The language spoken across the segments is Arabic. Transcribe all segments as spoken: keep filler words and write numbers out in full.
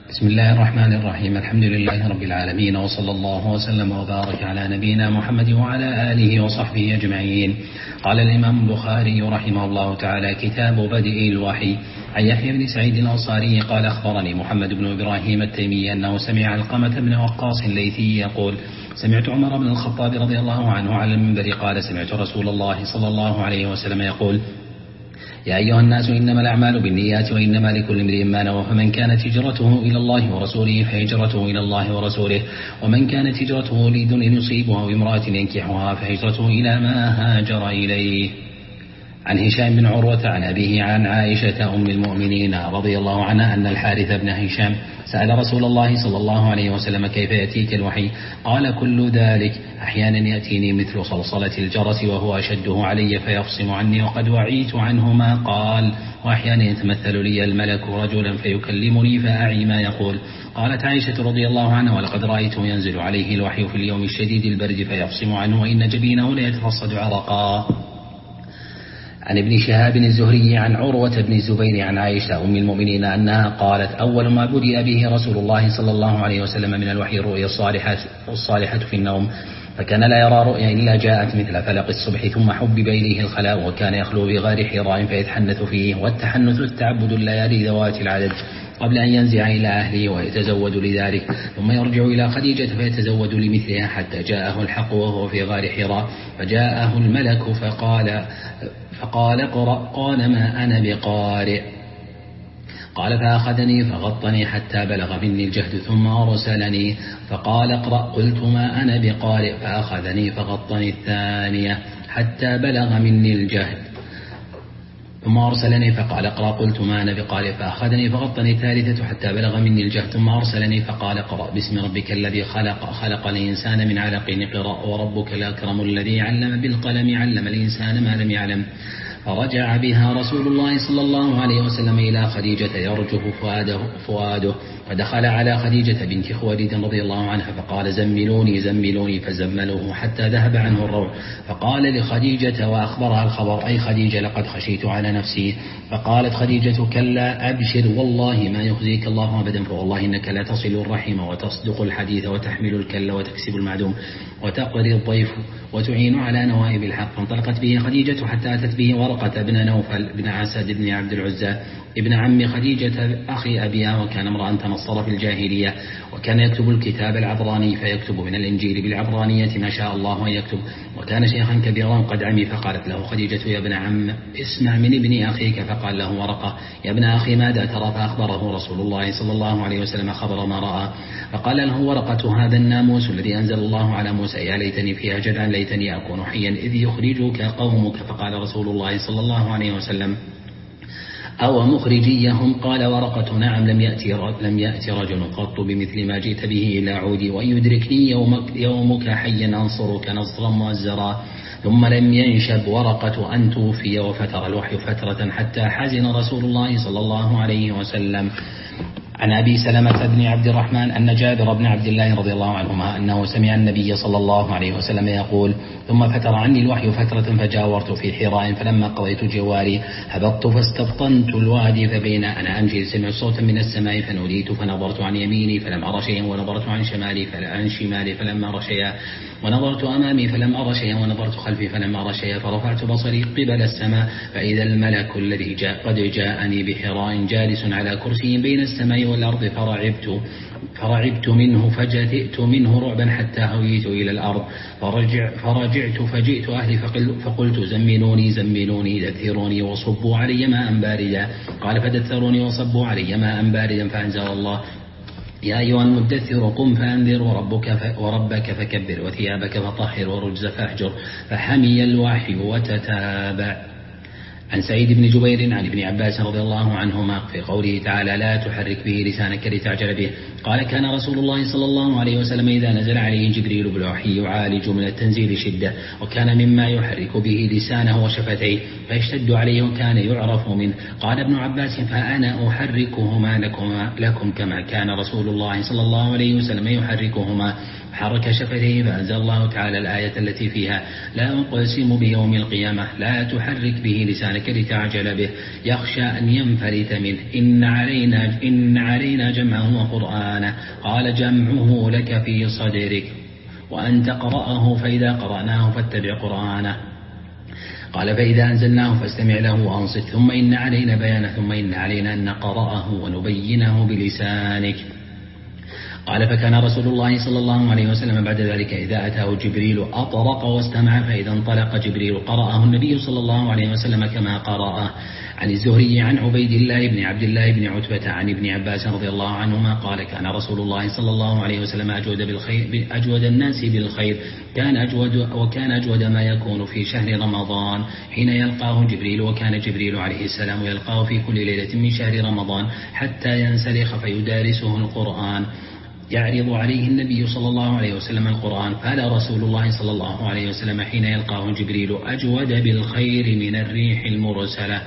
بسم الله الرحمن الرحيم. الحمد لله رب العالمين، وصلى الله وسلم وبارك على نبينا محمد وعلى آله وصحبه أجمعين. قال الإمام البخاري رحمه الله تعالى: كتاب بدء الوحي. عن يحيى بن سعيد الأنصاري قال: أخبرني محمد بن إبراهيم التيمي أنه سمع علقمة بن وقاص الليثي يقول: سمعت عمر بن الخطاب رضي الله عنه على المنبر قال: سمعت رسول الله صلى الله عليه وسلم يقول: يا أيها الناس إنما الأعمال بالنيات وإنما لكل امرئ ما نوى، فمن كانت هجرته إلى الله ورسوله فهجرته إلى الله ورسوله، ومن كانت هجرته لدنيا يصيبها وامرأة ينكحها فهجرته إلى ما هاجر إليه. عن هشام بن عروة عن أبيه عن عائشة أم المؤمنين رضي الله عنها أن الحارث بن هشام سأل رسول الله صلى الله عليه وسلم: كيف يأتيك الوحي؟ قال: كل ذلك، أحيانا يأتيني مثل صلصلة الجرس وهو أشده علي فيفصم عني وقد وعيت عنه ما قال، وأحيانا يتمثل لي الملك رجلا فيكلمني فأعي ما يقول. قالت عائشة رضي الله عنها: ولقد رأيته ينزل عليه الوحي في اليوم الشديد البرد فيفصم عنه وإن جبينه ليتفصد عرقا. عن ابن شهاب الزهري عن عروة بن الزبير عن عائشة أم المؤمنين أنها قالت: أول ما بدأ به رسول الله صلى الله عليه وسلم من الوحي الرؤيا الصالحة, الصالحة في النوم، فكان لا يرى رؤيا إلا جاءت مثل فلق الصبح، ثم حبب إليه الخلاء، وكان يخلو بغار حراء فيتحنث فيه، والتحنث التعبد الليالي ذوات العدد قبل أن ينزع إلى أهله ويتزود لذلك، ثم يرجع إلى خديجة فيتزود لمثلها حتى جاءه الحق وهو في غار حراء، فجاءه الملك فقال فقال اقرأ، قال: ما أنا بقارئ. قال: فأخذني فغطني حتى بلغ مني الجهد ثم أرسلني فقال: اقرأ. قلت: ما أنا بقارئ. فأخذني فغطني الثانية حتى بلغ مني الجهد ثم أرسلني فقال: اقرأ. قلت: ما أنا بقارئ. فأخذني فغطني الثالثة حتى بلغ مني الجهد ثم أرسلني فقال: اقرأ باسم ربك الذي خلق خلق الإنسان من علق اقرأ وربك الأكرم الذي علم بالقلم علم الإنسان ما لم يعلم. فرجع بها رسول الله صلى الله عليه وسلم إلى خديجة يرجف فؤاده, فؤاده فدخل على خديجة بنت خويلد رضي الله عنها فقال: زملوني زملوني، فزملوه حتى ذهب عنه الروع، فقال لخديجة وأخبرها الخبر: أي خديجة، لقد خشيت على نفسي. فقالت خديجة: كلا، أبشر، والله ما يخزيك الله أبدا، فوالله إنك لا تصل الرحم وتصدق الحديث وتحمل الكل وتكسب المعدوم وتقري الضيف وتعين على نوائب الحق. فانطلقت به خديجة حتى أتت به ورقة بن نوفل بن عسد بن عبد العزى ابن عم خديجة أخي أبيها، وكان امرأ تنصر في الجاهلية، وكان يكتب الكتاب العبراني فيكتب من الإنجيل بالعبرانية ما شاء الله أن يكتب، وكان شيخا كبيرا قد عمي. فقالت له خديجة: يا ابن عم، اسمع من ابن أخيك. فقال له ورقة: يا ابن أخي، ماذا ترى؟ فأخبره رسول الله صلى الله عليه وسلم خبر ما رأى. فقال له ورقة: هذا الناموس الذي أنزل الله على موسى، يا ليتني فيها جدعا، ليتني أكون حيا إذ يخرجك قومك. فقال رسول الله صلى الله عليه وسلم: أو مخرجيهم؟ قال ورقة: نعم، لم يأتي لم يأتي رجل قط بمثل ما جئت به إلى عودي، وإن يدركني يومك, يومك حيا أنصرك نصرا مؤزرا. ثم لم ينشب ورقة أن توفي، وفتر الوحي فترة حتى حزن رسول الله صلى الله عليه وسلم. عن أبي سلمة بن عبد الرحمن أن جابر بن عبد الله رضي الله عنهما أنه سمع النبي صلى الله عليه وسلم يقول: ثم فتر عني الوحي فترة فجاورت في حراء، فلما قضيت جواري هبطت فاستبطنت الوادي، فبين أنا أمشي سمعت صوتا من السماء فنوديت، فنظرت عن يميني فلم أرى شيئا، ونظرت عن شمالي عن شمالي فلم أرى شيئا، ونظرت أمامي فلم أرى شيئا، ونظرت خلفي فلم أرى شيئا، فرفعت بصري قبل السماء فإذا الملك الذي جاء قد جاءني بحراء جالس على كرسي بين السماء والأرض، فرعبت فرعبت منه فجئت منه رعبا حتى هويت إلى الأرض، فرجع فرجعت فجئت أهلي فقلت: زملوني زملوني دثروني وصبوا علي ماء باردا. قال: فدثروني وصبوا علي ماء باردا، فأنزل الله: يا أيها المدثر قم فأنذر وربك, وربك فكبر وثيابك فطهر ورجز فاهجر. فحمي الوحي وتتابع. عن سعيد بن جبير عن ابن عباس رضي الله عنهما في قوله تعالى: لا تحرك به لسانك لتعجل به. قال: كان رسول الله صلى الله عليه وسلم إذا نزل عليه جبريل بالوحي يعالج من التنزيل شدة، وكان مما يحرك به لسانه وشفتيه فيشتد عليه، وكان يعرف منه. قال ابن عباس: فأنا أحركهما لكم, لكم كما كان رسول الله صلى الله عليه وسلم يحركهما. حرك شفتيه، فأنزل الله تعالى الآية التي فيها: لا أقسم بيوم القيامة لا تحرك به لسانك لسانك لتعجل به يخشى أن ينفلت منه إن علينا, إن علينا جمعه وقرآنه قال جمعه لك في صدرك وأن تقرأه فإذا قرأناه فاتبع قرآنه قال فإذا أنزلناه فاستمع له وأنصت ثم إن علينا بيانه ثم إن علينا أن نقرأه ونبينه بلسانك قال فكان رسول الله صلى الله عليه وسلم بعد ذلك إذا أتاه جبريل أطرق واستمع فإذا انطلق جبريل قرأه النبي صلى الله عليه وسلم كما قرأه عن الزهري عن عبيد الله بن عبد الله بن عتبة عن ابن عباس رضي الله عنهما قال كان رسول الله صلى الله عليه وسلم أجود, بالخير أجود الناس بالخير كان أجود وكان أجود ما يكون في شهر رمضان حين يلقاه جبريل وكان جبريل عليه السلام يلقاه في كل ليلة من شهر رمضان حتى ينسلخ فيدارسه القرآن يعرض عليه النبي صلى الله عليه وسلم القرآن فلا رسول الله صلى الله عليه وسلم حين يلقاه جبريل أجود بالخير من الريح المرسلة.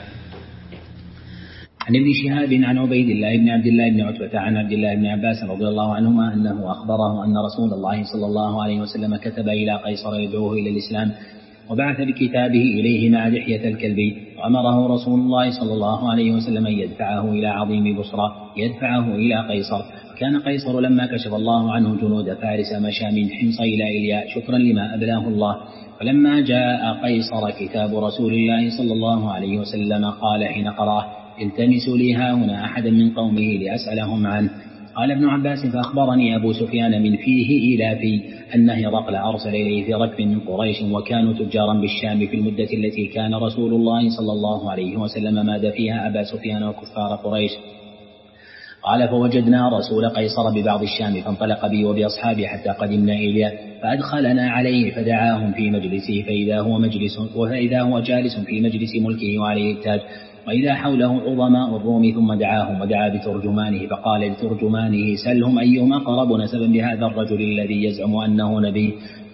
عن ابن شهاب عن عبيد الله بن عبد الله بن عتبة عن عبد الله بن عباس رضي الله عنهما أنه أخبره أن رسول الله صلى الله عليه وسلم كتب إلى قيصر يدعوه إلى الإسلام وبعث بكتابه إليه مع دحية الكلبي وأمره رسول الله صلى الله عليه وسلم أن يدفعه إلى عظيم بصرى يدفعه إلى قيصر. كان قيصر لما كشف الله عنه جنود فارس مشى من حمص إلى إلياء شكرا لما أبلاه الله. فلما جاء قيصر كتاب رسول الله صلى الله عليه وسلم قال حين قرأه التمسوا لي هاهنا أحدا من قومه لأسألهم عنه. قال ابن عباس فأخبرني أبو سفيان من فيه إلى في أن هرقل أرسل إليه في ركب من قريش وكانوا تجارا بالشام في المدة التي كان رسول الله صلى الله عليه وسلم ماد فيها أبا سفيان وكفار قريش. قال فوجدنا رسول قيصر ببعض الشام فانطلق بي وبأصحابي حتى قدمنا إليه فأدخلنا عليه فدعاهم في مجلسه فإذا هو, مجلس وإذا هو جالس في مجلس ملكه وعليه التاج وإذا حوله عظماء الروم ثم دعاهم ودعا بترجمانه فقال لترجمانه سلهم أيهم أقرب نسبا بهذا الرجل الذي يزعم أنه نبي.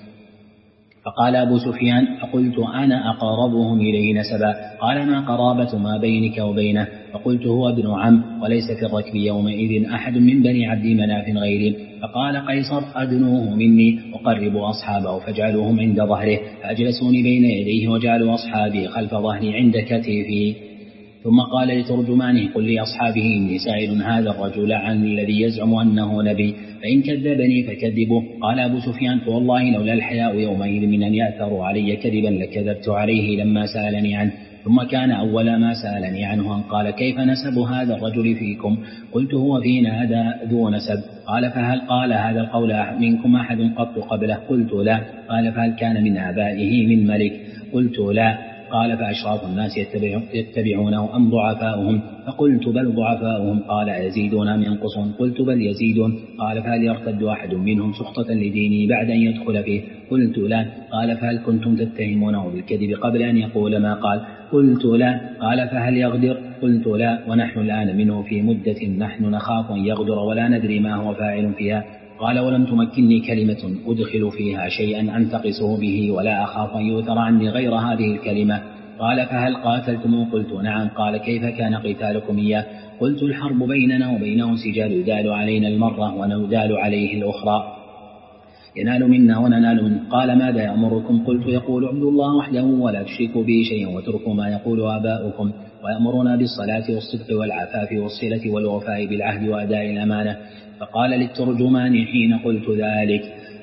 فقال أبو سفيان فقلت أنا أقربهم إليه نسبا. قال ما قرابة ما بينك وبينه؟ فقلت هو ابن عم وليس في الركب يومئذ أحد من بني عبد مناف غيري. فقال قيصر أدنوه مني وقربوا أصحابه فاجعلوهم عند ظهره فأجلسوني بين يديه وجعلوا أصحابي خلف ظهري عند كتفي. ثم قال لترجمانه قل لأصحابه إني سائل هذا الرجل عن الذي يزعم أنه نبي فإن كذبني فكذبه. قال أبو سفيان فوالله لولا الحياء يومئذ من أن يأثروا علي كذبا لكذبت عليه لما سألني عنه. ثم كان أول ما سألني عنه أن قال كيف نسب هذا الرجل فيكم؟ قلت هو فينا هذا ذو نسب. قال فهل قال هذا القول منكم أحد قط قبله؟ قلت لا. قال فهل كان من آبائه من ملك؟ قلت لا. قال فأشراف الناس يتبعونه أم ضعفاؤهم؟ فقلت بل ضعفاؤهم. قال يزيدون أم ينقصون؟ قلت بل يزيدون. قال فهل يرتد أحد منهم سخطة لدينه بعد أن يدخل فيه؟ قلت لا. قال فهل كنتم تتهمونه بالكذب قبل أن يقول ما قال؟ قلت لا. قال فهل يغدر؟ قلت لا. ونحن الآن منه في مدة نحن نخاف أن يغدر ولا ندري ما هو فاعل فيها. قال ولم تمكنني كلمة أدخل فيها شيئا أنتقصه به ولا أخاف أن يؤثر عني غير هذه الكلمة. قال فهل قاتلتم؟ قلت نعم. قال كيف كان قتالكم إياه؟ قلت الحرب بيننا وبينه سجال يدال علينا المرة وندال عليه الأخرى ينال منا وننال منه. قال ماذا يأمركم؟ قلت يقول اعبدوا الله وحده ولا تشركوا به شيئا واتركوا ما يقول آباؤكم ويأمرنا بالصلاة والصدق والعفاف والصلة والوفاء بالعهد وأداء الأمانة. فقال للترجمان حين قلت ذلك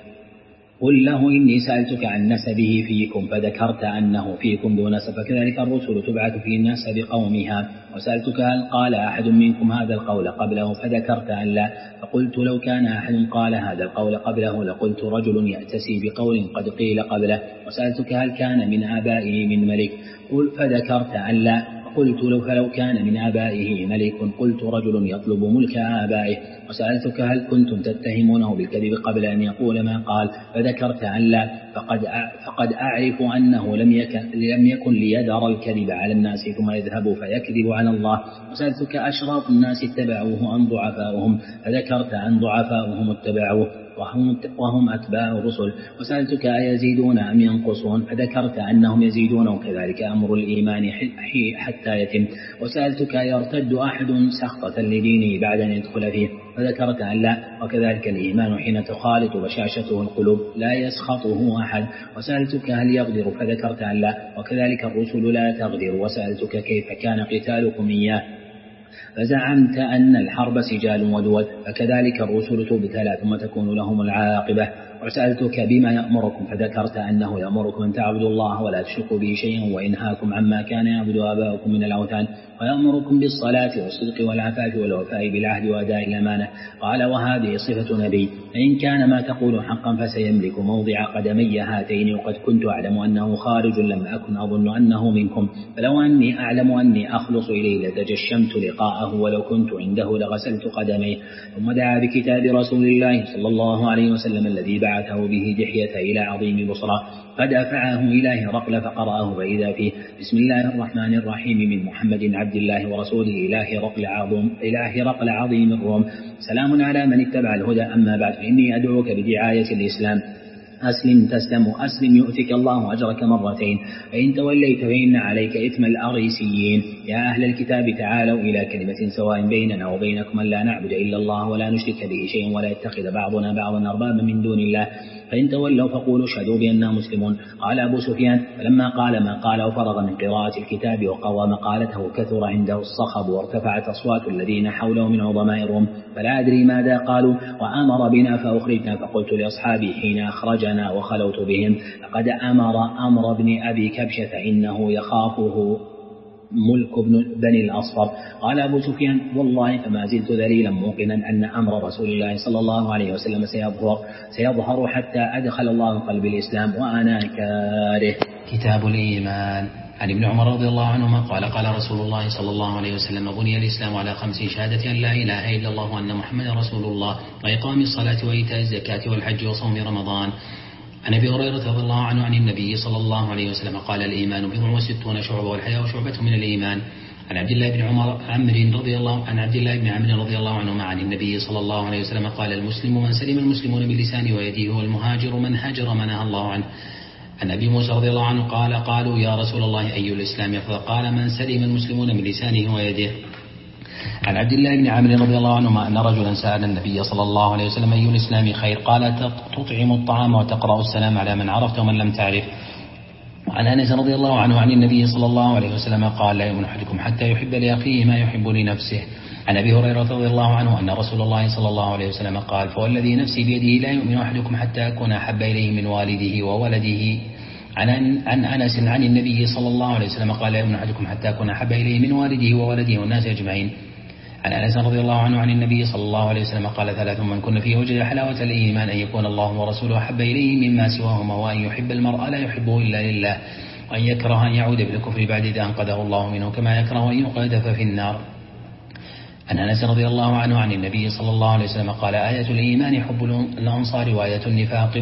قل له إني سألتك عن نسبه فيكم فذكرت أنه فيكم دون نسب فكذلك الرسل تبعث في النسب قومها. وسألتك هل قال أحد منكم هذا القول قبله فذكرت أن لا. فقلت لو كان أحد قال هذا القول قبله لقلت رجل يأتسي بقول قد قيل قبله. وسألتك هل كان من آبائه من ملك؟ قل فذكرت أن لا. قلت لو فلو كان من آبائه ملك قلت رجل يطلب ملك آبائه. وسألتك هل كنتم تتهمونه بالكذب قبل أن يقول ما قال؟ فذكرت أن لا. فقد فقد أعرف أنه لم يكن لم يكن ليدر الكذب على الناس ثم يذهب فيكذب على الله. وسألتك أشراف الناس اتبعوه أم ضعفاؤهم؟ فذكرت أن ضعفاؤهم اتبعوه وهم, وهم أتباع الرسل. وسألتك أيزيدون أم ينقصون؟ فذكرت أنهم يزيدون وكذلك أمر الإيمان حتى يتم. وسألتك يرتد أحد سخطة لدينه بعد أن يدخل فيه؟ فذكرت أن لا، وكذلك الإيمان حين تخالط بشاشته القلوب لا يسخطه أحد. وسألتك هل يغدر فذكرت أن لا، وكذلك الرسل لا تغدر. وسألتك كيف كان قتالكم إياه فزعمت أن الحرب سجال ودول، فكذلك الرسل تبتلى ثم تكون لهم العاقبة. وسألتك بما يأمركم فذكرت أنه يأمركم أن تعبدوا الله ولا تشركوا به شيئا وينهاكم عما كان يعبد آباؤكم من الأوثان ويأمركم بالصلاة والصدق والعفاف والوفاء بالعهد وأداء الأمانة. قال وهذه صفة نبي، فإن كان ما تقول حقا فسيملك موضع قدمي هاتين، وقد كنت أعلم أنه خارج لم أكن أظن أنه منكم، فلو أني أعلم أني أخلص إليه لتجشمت لقاءه، ولو كنت عنده لغسلت قدميه. ثم دعا بكتاب رسول الله صلى الله عليه وسلم الذي بعثه به دحية إلى عظيم بصرى، فدفعه إلى هرقل فقرأه فإذا فيه بسم الله الرحمن الرحيم من محمد عبد الله ورسوله إلى هرقل عظيم, إلى هرقل عظيم الروم، سلام على من اتبع الهدى، أما بعد فإني أدعوك بدعاية الإسلام، أسلم تسلم، أسلم يؤتك الله أجرك مرتين، فإن توليت فإن عليك إثم الأريسيين. يا أهل الكتاب تعالوا إلى كلمة سواء بيننا وبينكم أن لا نعبد إلا الله ولا نشرك به شيئا ولا يتخذ بعضنا بعضا أربابا من دون الله، فإن تولوا فقولوا اشهدوا بأننا مسلمون. قال أبو سفيان فلما قال ما قال وفرغ من قراءة الكتاب وقوى مقالته كثر عنده الصخب وارتفعت أصوات الذين حوله من عظماء الروم، فلا أدري ماذا قالوا، وأمر بنا فأخرجنا، فقلت لأصحابي حين أخرجنا وخلوت بهم لقد أمر أمر ابن أبي كبشة إنه يخافه ملك بني الأصفر. قال أبو سفيان والله فما زلت ذليلا موقنا أن أمر رسول الله صلى الله عليه وسلم سيظهر, سيظهر حتى أدخل الله قلب الإسلام وأنا كاره. كتاب الإيمان. عن ابن عمر رضي الله عنهما قال قال رسول الله صلى الله عليه وسلم بني الإسلام على خمس شهادة أن لا إله إلا الله وأن محمدا رسول الله وإقام الصلاة وإيتاء الزكاة والحج وصوم رمضان. عن أبي هريرة رضي الله عنه عن النبي صلى الله عليه وسلم قال الإيمان بضع وستون شعبة والحياء شعبة من الإيمان. عن عبد الله بن عمر عمرو رضي الله عن عبد الله بن عمرو رضي الله عنهما عن النبي صلى الله عليه وسلم قال المسلم من سلم المسلمون بلسانه ويده، والمهاجر من هاجر من نهى الله عنه. عن أبي موسى رضي الله عنه قال قالوا يا رسول الله أي الإسلام أفضل؟ قال من سلم المسلمون بلسانه ويده. عن عبد الله بن عمرو رضي الله عنهما أن رجلا سأل النبي صلى الله عليه وسلم أي الإسلام خير؟ قال تطعم الطعام وتقرأ السلام على من عرفت ومن لم تعرف. وعن أنس رضي الله عنه عن النبي صلى الله عليه وسلم قال لا يؤمن أحدكم حتى يحب لأخيه ما يحب لنفسه. عن أبي هريرة رضي الله عنه أن رسول الله صلى الله عليه وسلم قال فوالذي نفسي بيده لا يؤمن أحدكم حتى أكون أحب إليه من والده وولده. عن عن أنس عن النبي صلى الله عليه وسلم قال لا يؤمن أحدكم حتى أكون أحب إليه من والده وولده والناس أجمعين. عن أنس رضي الله عنه عن النبي صلى الله عليه وسلم قال ثلاث من كن فيه وجد حلاوة الإيمان أن يكون الله ورسوله أحب إليه مما سواهما، وأن يحب المرء لا يحبه إلا لله، وأن يكره أن يعود بالكفر بعد إذ أنقذه الله منه كما يكره أن يقذف في النار. عن أنس رضي الله عنه عن النبي صلى الله عليه وسلم قال آية الإيمان حب الأنصار وآية النفاق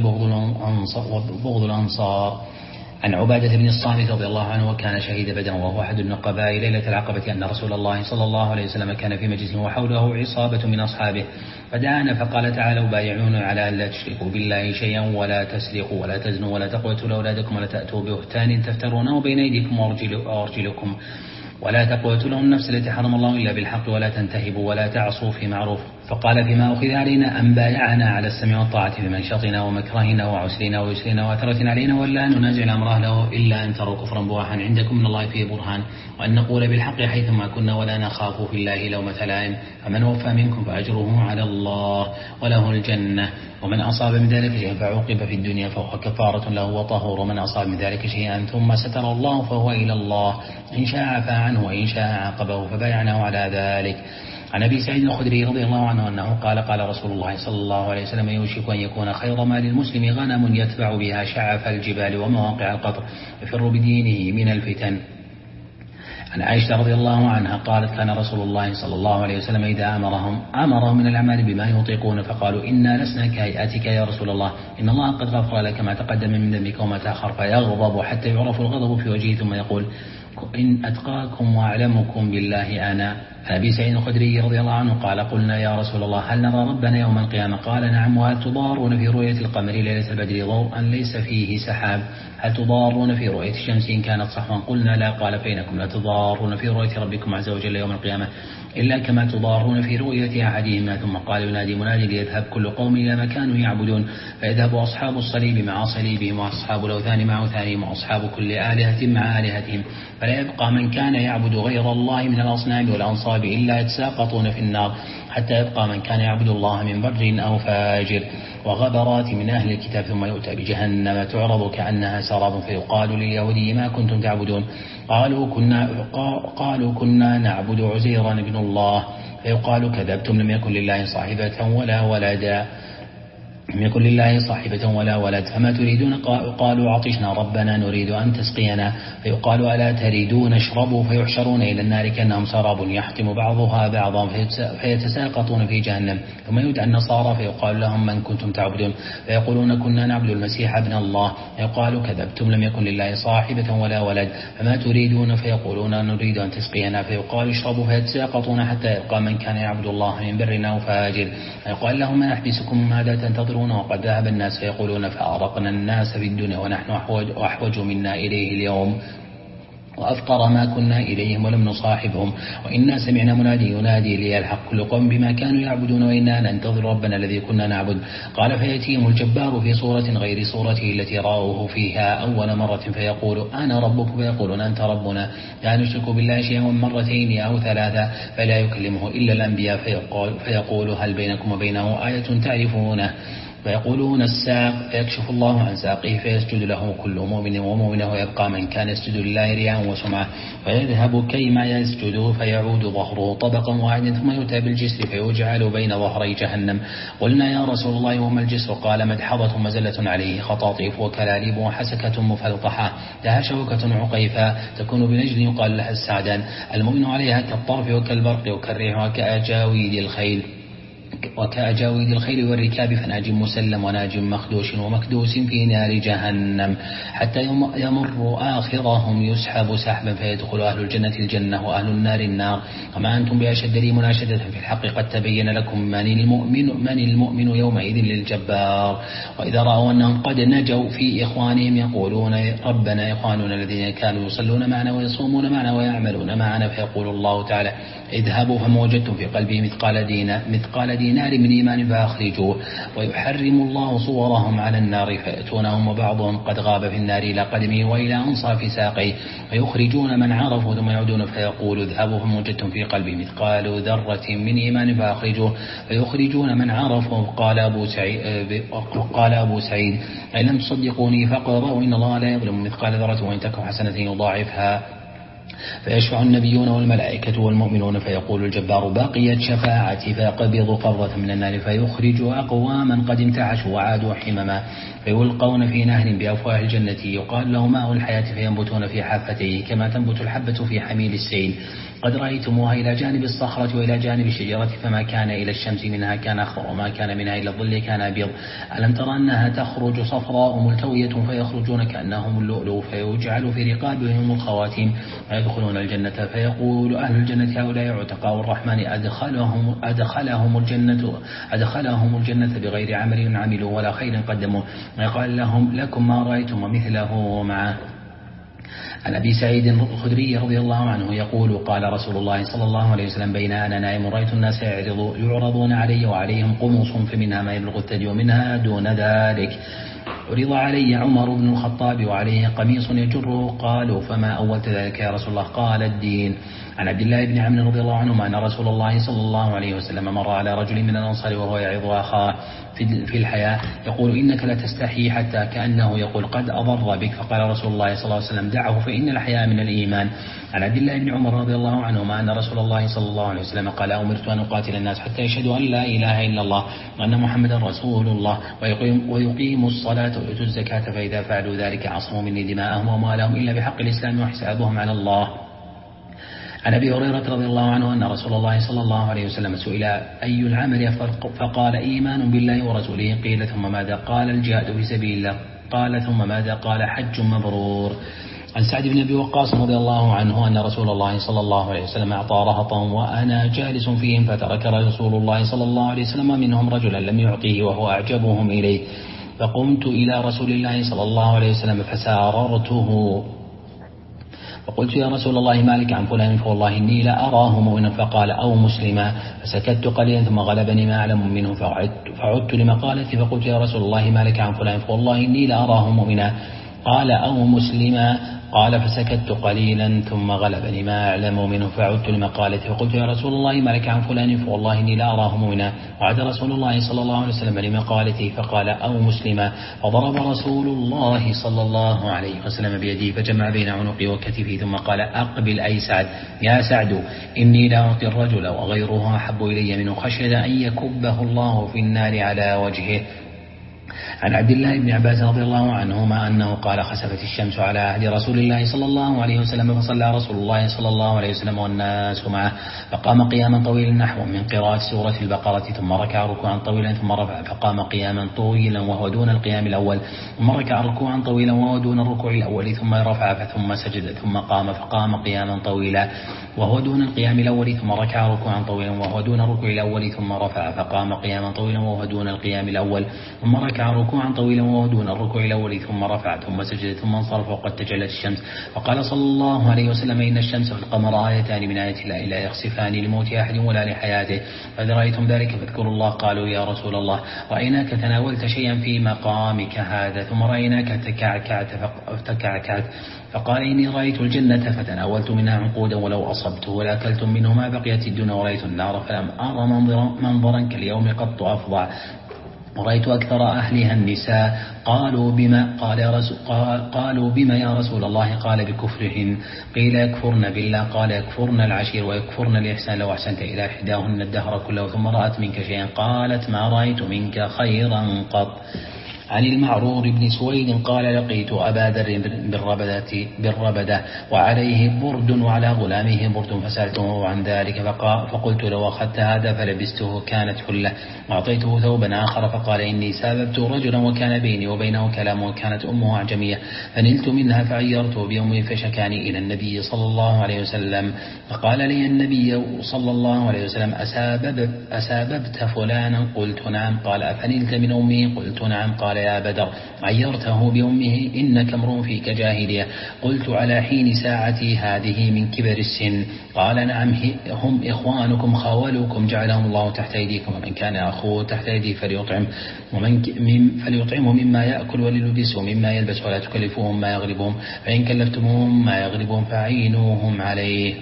بغض الأنصار. عن عبادة بن الصامت رضي الله عنه وكان شهيد بدر وهو أحد النقباء ليلة العقبة أن رسول الله صلى الله عليه وسلم كان في مجلس وحوله عصابة من أصحابه فدعانا فقال تعالوا بايعون على أن لا تشركوا بالله شيئا ولا تسرقوا ولا تزنوا ولا تقتلوا أولادكم ولا تأتوا بهتان تفترونه بين أيديكم وأرجلكم ولا تقتلوا النفس التي حرم الله إلا بالحق ولا تنتهبوا ولا تعصوا في معروف. فقال فيما أخذ علينا أن بايعنا على السمع والطاعة في منشطنا ومكرهنا وعسرنا ويسرنا وأثرة علينا ولا ننازع الأمر له إلا أن تروا كفرا بواحا عندكم من الله فيه برهان، وأن نقول بالحق حيثما كنا ولا نخاف في الله لومة لائم، فمن وفى منكم فأجره على الله وله الجنة، ومن أصاب من ذلك شيئا فعوقب في الدنيا فهو كفارة له وطهور، ومن أصاب من ذلك شيئا ثم ستر الله فهو إلى الله إن شاء عفا عنه وإن شاء عاقبه فبايعناه على ذلك. عن أبي سعيد الخدري رضي الله عنه أنه قال قال رسول الله صلى الله عليه وسلم يوشك أن يكون خير مال المسلم غنم يتبع بها شعف الجبال ومواقع القطر يفر بدينه من الفتن. عن عائشة رضي الله عنها قالت كان رسول الله صلى الله عليه وسلم إذا أمرهم أمرهم من الأعمال بما يطيقون فقالوا إنا لسنا كهيئتك يا رسول الله إن الله قد غفر لك ما تقدم من ذنبك وما تأخر، فيغضب حتى يعرف الغضب في وجهه ثم يقول إن أتقاكم وأعلمكم بالله أنا. عن أبي سعيد الخدري رضي الله عنه قال قلنا يا رسول الله هل نرى ربنا يوم القيامة؟ قال نعم. وهل تضارون في رؤية القمر ليلة البدر ضوءا ليس فيه سحاب؟ هل تضارون في رؤية الشمس إن كانت صحوا؟ قلنا لا. قال فإنكم لا تضارون في رؤية ربكم عز وجل يوم القيامة إلا كما تضارون في رؤية أحدهما. ثم قال ينادي منادي ليذهب كل قوم إلى ما كانوا يعبدون، فيذهب أصحاب الصليب مع صليبهم، وأصحاب الأوثان مع أوثانهم، وأصحاب كل آلهة مع آلهتهم، فلا يبقى من كان يعبد غير الله من الأصنام والأنصاب إلا يتساقطون في النار، حتى يبقى من كان يعبد الله من بر أو فاجر. وغبرات من أهل الكتاب. ثم يؤتى بجهنم تعرض كأنها سراب، فيقال لليهودي ما كنتم تعبدون؟ قالوا كنا, قالوا كنا نعبد عزيرا ابن الله. فيقال كذبتم، لم يكن لله صاحبة ولا ولدا لم يكن لله صاحبة ولا ولد، فما تريدون؟ قالوا عطشنا ربنا نريد أن تسقينا. فيقال ألا تريدون اشربوا، فيحشرون إلى النار كأنهم سراب يحتم بعضها بعضا، فيتساقطون في جهنم. ثم يدعى النصارى فيقال لهم من كنتم تعبدون؟ فيقولون كنا نعبد المسيح ابن الله. فيقال كذبتم، لم يكن لله صاحبة ولا ولد، فما تريدون؟ فيقولون نريد أن تسقينا. فيقال اشربوا، فيتساقطون حتى يبقى من كان يعبد الله من بر أو فاجر. فيقال لهم ما يحبسكم، ماذا تنتظرون وقد ذهب الناس؟ فيقولون فأرقنا الناس في الدنيا ونحن أحوج, أحوج منا إليه اليوم، وأفقر ما كنا إليهم ولم نصاحبهم، وإنا سمعنا منادي ينادي ليلحق كل قوم بما كانوا يعبدون، وإنا ننتظر ربنا الذي كنا نعبد. قال فيأتيهم الجبار في صورة غير صورته التي رأوه فيها أول مرة، فيقول أنا ربك، فيقولون أنت ربنا، لا نشرك بالله شيئا مرتين أو ثلاثة، فلا يكلمه إلا الأنبياء. فيقول, فيقول هل بينكم وبينه آية تعرفونه؟ فيقولون الساق، فيكشف الله عن ساقه فيسجد له كل مؤمن ومؤمنة، ويبقى من كان يسجد لله رياء وسمعة، فيذهب كيما يسجد فيعود ظهره طبقا واحدا، ثم يؤتى بالجسر فيجعل بين ظهري جهنم. قلنا يا رسول الله وما الجسر؟ قال مدحضة مزلة عليه خطاطيف وكلاليب وحسكة مفلطحة لها شوكة عقيفة تكون بنجد يقال لها السعدان، المؤمن عليها كالطرف وكالبرق وكالريح وكأجاويد الخيل وكأجاويد الخيل والركاب، فناج مسلم وناج مخدوش ومكدوس في نار جهنم، حتى يمر آخرهم يسحب سحبا، فيدخل أهل الجنة الجنة وأهل النار النار. وما أنتم بأشد لي مناشدة في الحق، قد تبين لكم من المؤمن, من المؤمن يومئذ للجبار. وإذا رأوا أنهم قد نجوا في إخوانهم يقولون ربنا إخواننا الذين كانوا يصلون معنا ويصومون معنا ويعملون معنا. فيقول الله تعالى اذهبوا فما وجدتم في قلبه مثقال دينار, مثقال دينار من إيمان فأخرجوه. ويحرم الله صورهم على النار، فيأتونهم وبعضهم قد غاب في النار إلى قدمه وإلى أنصاف ساقيه، فيخرجون من عرفوا ثم يعودون فيقول اذهبوا فما وجدتم في قلبه مثقال ذرة من إيمان فأخرجوه، فيخرجون من عرفوا. قال أبو سعيد, قال أبو سعيد إن لم تصدقوني فاقرأوا إن الله لا يظلم مثقال ذرة وإن تكن حسنة يضاعفها. فيشفع النبيون والملائكة والمؤمنون، فيقول الجبار باقيت شفاعتي، فيقبض قبضة من النار فيخرج أقواما قد انتعشوا وعادوا حمما، فيلقون في نهر بأفواه الجنة يقال له ماء الحياة، فينبتون في حافتيه كما تنبت الحبة في حميل السيل. قد رأيتموها إلى جانب الصخرة وإلى جانب الشجرة، فما كان إلى الشمس منها كان أخضر، وما كان منها إلى الظل كان أبيض. ألم ترى أنها تخرج صفراء ملتوية فيخرجون كأنهم اللؤلؤ، فيجعل في رقابهم الخواتيم، ويدخلون الجنة فيقول أهل الجنة هؤلاء عتقاء الرحمن أدخلهم, أدخلهم الجنة أدخلهم الجنة بغير عمل عملوا ولا خير قدموا، ويقال لهم لكم ما رأيتم مثله معه. عن أبي سعيد الخدري رضي الله عنه يقول قال رسول الله صلى الله عليه وسلم بين أنا نائم رأيت الناس يعرضون علي وعليهم قمص، فمنها ما يبلغ الثدي ومنها دون ذلك. عرض علي عمر بن الخطاب وعليه قميص يجره، قالوا فما أولت ذلك يا رسول الله؟ قال الدين. عن عبد الله بن عمرو رضي الله عنهما أن رسول الله صلى الله عليه وسلم مر على رجل من الأنصار وهو يعظ أخاه في الحياة يقول إنك لتستحي، حتى كأنه يقول قد أضر بك، فقال رسول الله صلى الله عليه وسلم دعه فإن الحياء من الإيمان. عن عبد الله بن عمر رضي الله عنهما أن رسول الله صلى الله عليه وسلم قال أمرت أن أقاتل الناس حتى يشهدوا أن لا إله إلا الله وأن محمدا رسول الله ويقيم ويقيموا الصلاة ويؤتوا الزكاة، فإذا فعلوا ذلك عصموا مني دماءهم وأموالهم إلا بحق الإسلام وحسابهم على الله. عن أبي هريرة رضي الله عنه أن رسول الله صلى الله عليه وسلم سئل أي العمل أفضل؟ فقال إيمان بالله ورسوله. قيل ثم ماذا؟ قال الجهاد في سبيل الله. قال ثم ماذا؟ قال حج مبرور. عن سعد بن أبي وقاص رضي الله عنه أن رسول الله صلى الله عليه وسلم أعطى رهطا وأنا جالس فيهم، فترك رسول الله صلى الله عليه وسلم منهم رجلا لم يعطيه وهو أعجبهم إليه، فقمت إلى رسول الله صلى الله عليه وسلم فساررته فقلت يا رسول الله ما لك عن فلان فوالله إني لا أراه مؤمنا فقال أو مسلما فسكت قليلا ثم غلبني ما أعلم منه فعدت, فعدت لمقالتي فقلت يا رسول الله ما لك عن فلان فوالله إني لا أراه مؤمنا قال أو مسلما قال فسكت قليلا ثم غلبني ما أعلم منه فعدت لمقالته فقلت يا رسول الله ما لك عن فلان فوالله إني لا أراه مؤمنا وعد رسول الله صلى الله عليه وسلم لمقالته فقال أو مسلما فضرب رسول الله صلى الله عليه وسلم بيده فجمع بين عنقي وكتفي ثم قال أقبل أي سعد يا سعد إني لا أعطي الرجل وغيره أحب إلي منه خشية أن يكبه الله في النار على وجهه. عن عبد الله بن عباس رضي الله عنهما أنه قال خسفت الشمس على عهد رسول الله صلى الله عليه وسلم فصلى رسول الله صلى الله عليه وسلم والناس معه فقام قياما طويلا نحو من قراءة سورة البقرة ثم ركع ركوعا طويلا ثم رفع فقام قياما طويلا وهو دون القيام الأول ثم ركع ركوعا طويلا وهو دون الركوع الأول ثم رفع ثم سجد ثم قام فقام قياما طويلا وهو دون القيام الأول ثم ركع ركوعا طويلا وهو دون الركوع الأول ثم رفع فقام قياما طويلا وهو دون القيام الأول ثم ركع ركوعا طويلا وهو دون الركوع الأول ثم رفع ثم سجد ثم انصرف وقد تجلت الشمس فقال صلى الله عليه وسلم إن الشمس والقمر آيتان من آيات الله لا يخسفان لموت أحد ولا لحياته فإذا رأيتم ذلك فاذكروا الله قالوا يا رسول الله رأيناك تناولت شيئا في مقامك هذا ثم رأيناك تكعكعت تكعكعت فقال إني رأيت الجنة فتناولت منها عنقودا ولو أصبته ولأكلتم منه ما بقيت الدنيا ورأيت النار فلم أرى منظرا, منظرا كاليوم قط أفظع ورأيت أكثر أهلها النساء قالوا بما قال يا رسول قال قالوا بما يا رسول الله قال بكفرهن قيل يكفرن بالله قال يكفرن العشير ويكفرن الإحسان لو أحسنت إلى إحداهن الدهر كله ثم رأت منك شيئا قالت ما رأيت منك خيرا قط. عن المعرور بن سويد قال لقيت أبا ذر بالربدة, بالربدة وعليه برد وعلى غلامه برد فسألته عن ذلك فقلت لو أخذت هذا فلبسته كانت حلة وأعطيته ثوبا آخر فقال إني ساببت رجلا وكان بيني وبينه كلام وكانت أمه أعجمية فنلت منها فعيرته بيومه فشكاني إلى النبي صلى الله عليه وسلم فقال لي النبي صلى الله عليه وسلم أسابب أساببت فلانا قلت نعم قال أفنلت من أمه قلت نعم قال يا بدر عيرته بأمه إنك امرؤ فيك جاهلية قلت على حين ساعتي هذه من كبر السن قال نعم هم إخوانكم خوالكم جعلهم الله تحت أيديكم ومن كان أخوه تحت أيديه فليطعم ومن فليطعمه مما يأكل وليلبسه مما يلبس ولا تكلفوهم ما يغلبهم فإن كلفتموهم ما يغلبهم فعينوهم عليه.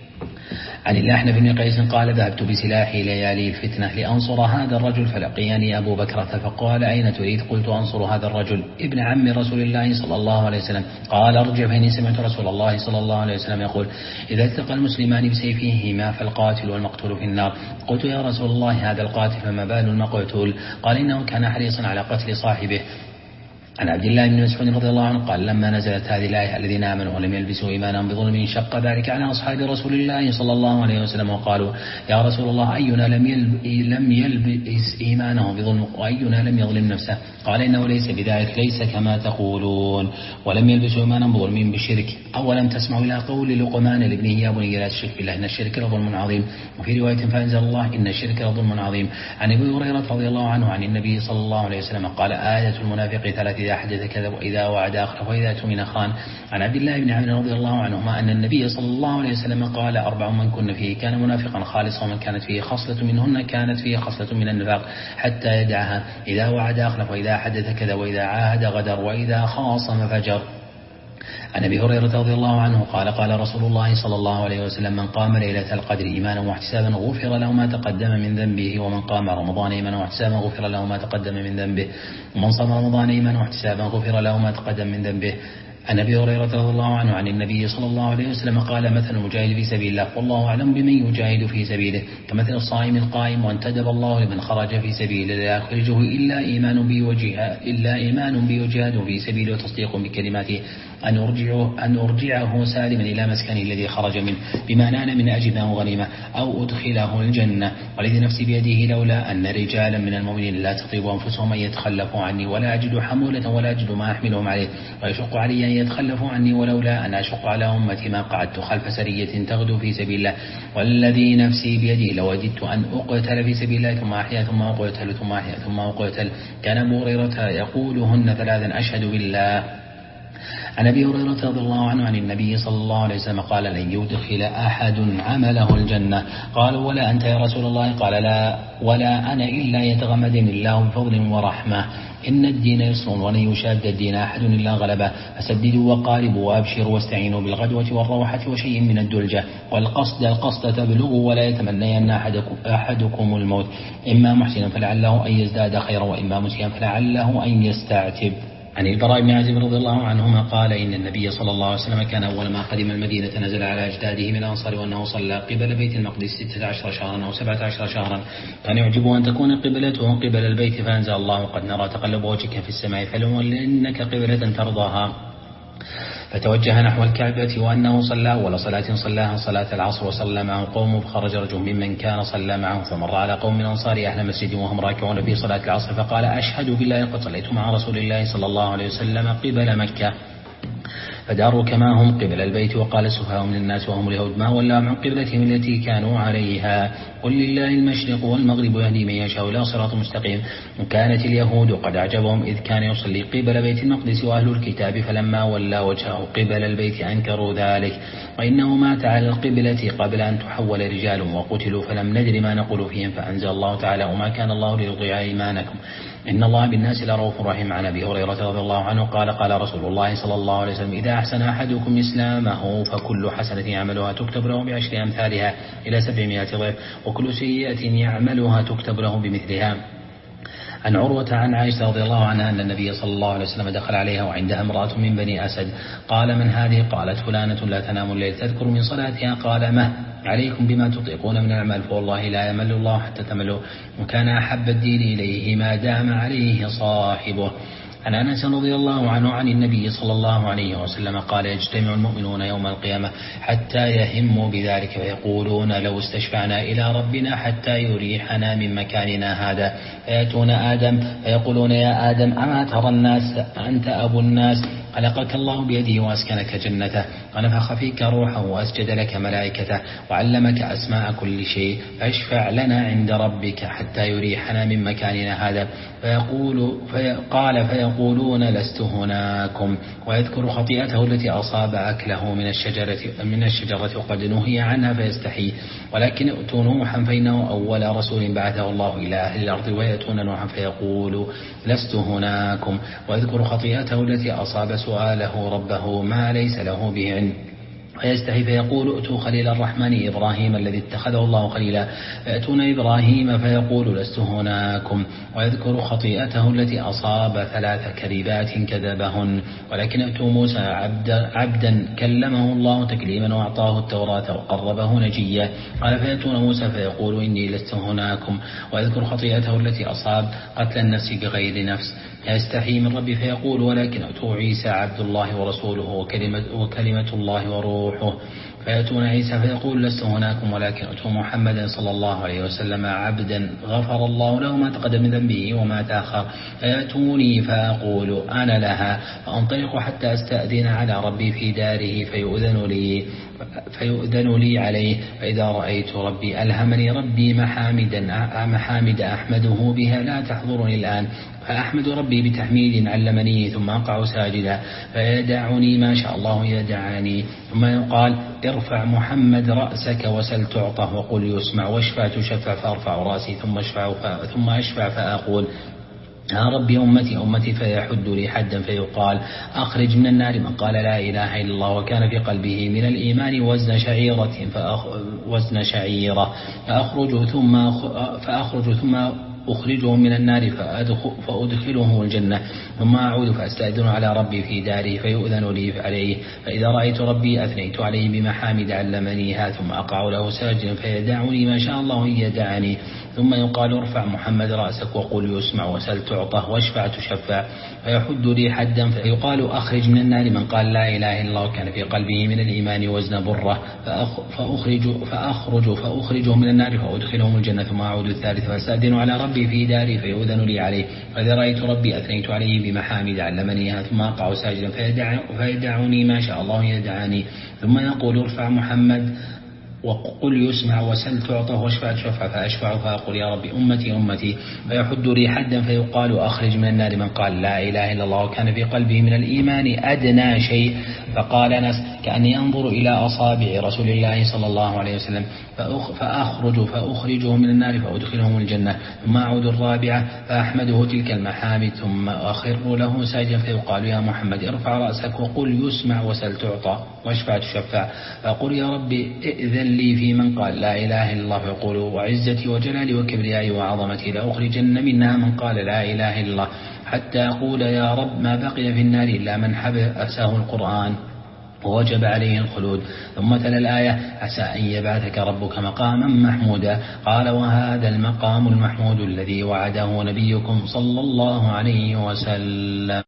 عن الأحنف بن قيس قال ذهبت بسلاحي ليالي الفتنة لأنصر هذا الرجل فلقيني أبو بكرة فقال أين تريد قلت أنصر هذا الرجل ابن عم رسول الله صلى الله عليه وسلم قال ارجع فإني سمعت رسول الله صلى الله عليه وسلم يقول إذا التقى المسلمان بسيفيهما فالقاتل والمقتول في النار قلت يا رسول الله هذا القاتل فما بال المقتول قال إنه كان حريصا على قتل صاحبه. عن عبد الله بن مسعود رضي الله عنه قال لما نزلت هذه الآية الذين آمنوا ولم يلبسوا إيمانهم بظلم شق ذلك على أصحاب رسول الله صلى الله عليه وسلم وقالوا يا رسول الله أينا لم لم يلبس إيمانه بظلم وأينا لم يظلم نفسه قال إنه ليس بذلك ليس كما تقولون ولم يلبسوا إيمانهم بظلم بالشرك أولم تسمعوا إلى قول لقمان لابنه يا بني لا تشرك بالله إن الشرك لظلم عظيم وفي رواية فأنزل الله إن الشرك لظلم عظيم. عن أبي هريرة رضي الله عنه عن النبي صلى الله عليه وسلم قال آية المنافق ثلاث إذا حدث كذب وإذا وعد أخلف وإذا اؤتمن خان. عن عبد الله بن عمرو رضي الله عنهما أن النبي صلى الله عليه وسلم قال أربع من كن فيه كان منافقا خالصا ومن كانت فيه خصلة منهن كانت فيه خصلة من النفاق حتى يدعها إذا وعد أخلف وإذا حدث كذب وإذا عاهد غدر وإذا خاصم فجر. عن أبي هريرة رضي الله عنه قال قال رسول الله صلى الله عليه وسلم من قام ليلة القدر إيمانا واحتسابا غفر له ما تقدم من ذنبه ومن قام رمضان إيمانا واحتسابا غفر له ما تقدم من ذنبه ومن صام رمضان إيمانا واحتسابا غفر له ما تقدم من ذنبه. عن أبي هريرة رضي الله عنه عن النبي صلى الله عليه وسلم قال مثل المجاهد في سبيل الله والله أعلم بمن يجاهد في سبيله كمثل الصائم القائم وانتدب الله لمن خرج في سبيله لا يخرجه إلا إيمان بي وجهاد إلا إيمان بي وجهاد في سبيله وتصديق بكلماته أن أرجعه, أن أرجعه سالما إلى مسكنه الذي خرج منه بما نال من أجر أو غنيمة أو أدخله الجنة والذي نفسي بيده لولا أن رجالا من المؤمنين لا تطيب أنفسهم أن يتخلفوا عني ولا أجد حمولة ولا أجد ما أحملهم عليه ويشق علي أن يتخلفوا عني ولولا أن أشق على أمتي ما قعدت خلف سرية تغدو في سبيل الله والذي نفسي بيده لوددت أن أقتل في سبيل الله ثم أحيا ثم أقتل ثم أحيا ثم أقتل. كان أبو هريرة يقولهن ثلاثا أشهد بالله عن أبي هريرة رضي الله عنه عن النبي صلى الله عليه وسلم قال لن يدخل أحد عمله الجنة. قالوا ولا أنت يا رسول الله؟ قال لا ولا أنا إلا يتغمدني الله بفضل ورحمة. إن الدين يسر ولن يشاد الدين أحد إلا غلبه. فسددوا وقاربوا وأبشروا واستعينوا بالغدوة والروحة وشيء من الدلجة والقصد القصد تبلغوا ولا يتمنين أحدكم, أحدكم الموت إما محسنا فلعله أن يزداد خيرا وإما مسيئا فلعله أن يستعتب. عن البراء بن عازب رضي الله عنهما قال إن النبي صلى الله عليه وسلم كان أول ما قدم المدينة نزل على أجداده من الأنصار وأنه صلى قبل بيت المقدس ستة عشر شهرا أو سبعة عشر شهرا كان يعجبه أن تكون قبلته قبل البيت فأنزل الله قد نرى تقلب وجهك في السماء فلنولنك قبلة ترضاها فتوجه نحو الكعبة وأنه صلى أول صلاة صلاها صلاة العصر وصلى معه قوم فخرج رجل ممن كان صلى معه فمر على قوم من أنصار أهل مسجد وهم راكعون في صلاة العصر فقال أشهد بالله قد صليت مع رسول الله صلى الله عليه وسلم قبل مكة فداروا كما هم قبل البيت وقال سفهاء من الناس وهم اليهود ما ولاهم عن قبلتهم التي كانوا عليها قل لله المشرق والمغرب يهدي من يشاء إلى صراط مستقيم. وكانت اليهود قد أعجبهم إذ كان يصلي قبل بيت المقدس وأهل الكتاب فلما ولى وجهه قبل البيت أنكروا ذلك وإنه مات على القبلة قبل أن تحول رجال وقتلوا فلم ندر ما نقول فيهم فأنزل الله تعالى وما كان الله ليضيع إيمانكم إن الله بالناس لرؤوف رحيم. عن أبي هريرة رضي الله عنه قال قال رسول الله صلى الله عليه وسلم إذا أحسن أحدكم إسلامه فكل حسنة يعملها تكتب له بعشر أمثالها إلى سبعمائة ضعف وكل سيئة يعملها تكتب له بمثلها. عن عروة عن عائشة رضي الله عنها أن النبي صلى الله عليه وسلم دخل عليها وعندها امرأة من بني أسد قال من هذه؟ قالت فلانة لا تنام الليل تذكر من صلاتها قال مه عليكم بما تطيقون من الأعمال فوالله لا يمل الله حتى تملوا وكان أحب الدين إليه ما دام عليه صاحبه. عن أنس رضي الله عنه عن النبي صلى الله عليه وسلم قال يجتمع المؤمنون يوم القيامة حتى يهموا بذلك فيقولون لو استشفعنا إلى ربنا حتى يريحنا من مكاننا هذا فيأتون آدم فيقولون يا آدم أما ترى الناس أنت أبو الناس خلقك الله بيده وأسكنك جنته ونفخ فيك روحه وأسجد لك ملائكته وعلمك أسماء كل شيء فاشفع لنا عند ربك حتى يريحنا من مكاننا هذا فيقول قال فيقولون لست هناكم ويذكر خطيئته التي أصاب أكله من الشجرة من الشجرة وقد نهي عنها فيستحي ولكن ائتوا نوحا فإنه أول رسول بعثه الله إلى أهل الأرض ويأتون نوحا فيقول لست هناكم ويذكر خطيئته التي أصاب سؤاله ربه ما ليس له به علم فيستحي فيقول ائتوا خليل الرحمن إبراهيم الذي اتخذه الله خليلا فيأتون إبراهيم فيقول لست هناكم ويذكر خطيئته التي أصاب ثلاث كذبات كذبهن ولكن ائتوا موسى عبدا, عبدا كلمه الله تكليما وأعطاه التوراة وقربه نجيا قال فيأتون موسى فيقول إني لست هناكم ويذكر خطيئته التي أصاب قتل النفس بغير نفس يستحي من ربي فيقول ولكن ائتوا عيسى عبد الله ورسوله وكلمة, وكلمة الله وروحه فيأتون عيسى فيقول لست هناكم ولكن ائتوا محمدا صلى الله عليه وسلم عبدا غفر الله له ما تقدم من ذنبه وما تأخر فيأتوني فأقول أنا لها فأنطلق حتى أستأذن على ربي في داره فيؤذن لي فيؤذن لي عليه فإذا رأيت ربي ألهمني ربي محامدا محامد أحمده بها لا تحضرني الآن فأحمد ربي بتحميد علمني ثم أقع ساجدا فيدعني ما شاء الله يدعاني ثم يقال ارفع محمد رأسك وسل تعطه وقل يسمع واشفع تشفع فأرفع رأسي ثم أشفع, ثم أشفع فأقول يا ربي أمتي أمتي فيحد لي حدا فيقال أخرج من النار من قال لا إله إلا الله وكان في قلبه من الإيمان وزن شعيرة فأخ وزن شعيرة فأخرج ثم فأخرج ثم أخرجه من النار فأدخله الجنة ثم أعود فأستأذن على ربي في داره فيؤذن لي عليه فإذا رأيت ربي أثنيت عليه بمحامد علمنيها ثم أقع له ساجدا فيدعني ما شاء الله يدعني ثم يقال ارفع محمد رأسك وقل يسمع وسل تعطه واشفع تشفع فيحد لي حدا فيقال أخرج من النار من قال لا إله إلا الله وكان في قلبه من الإيمان وزن برة فأخرج, فأخرج فأخرجه من النار فأدخلهم الجنة ثم أعود الثالث فأستأذن على ربي في داري فيؤذن لي عليه فإذا رأيت ربي أثنيت عليه بمحامد علمنيها ثم أقع ساجدا فيدع فيدعني ما شاء الله يدعاني ثم يقول ارفع محمد وقل يسمع وسل تعطى واشفع تشفع فأشفع فأقول يا رب أمتي أمتي فيحد لي حدا فيقال أخرج من النار من قال لا إله إلا الله وكان في قلبه من الإيمان أدنى شيء. فقال أنس كأني أنظر إلى أصابع رسول الله صلى الله عليه وسلم فأخرج فأخرجه من النار فأدخلهم الجنة ثم أعود الرابعة فأحمده تلك المحامد ثم أخر له ساجدا فيقال يا محمد ارفع رأسك وقل يسمع وسل تعطى واشفع تشفع فأقول يا رب ائذن لي في من قال لا إله إلا الله فيقول وعزتي وجلالي وكبريائي وعظمتي لأخرجن منها من قال لا إله إلا الله حتى أقول يا رب ما بقي في النار إلا من حبسه القرآن ووجب عليه الخلود. ثم تلا الآية عسى أن يبعثك ربك مقاما محمودا. قال وهذا المقام المحمود الذي وعده نبيكم صلى الله عليه وسلم.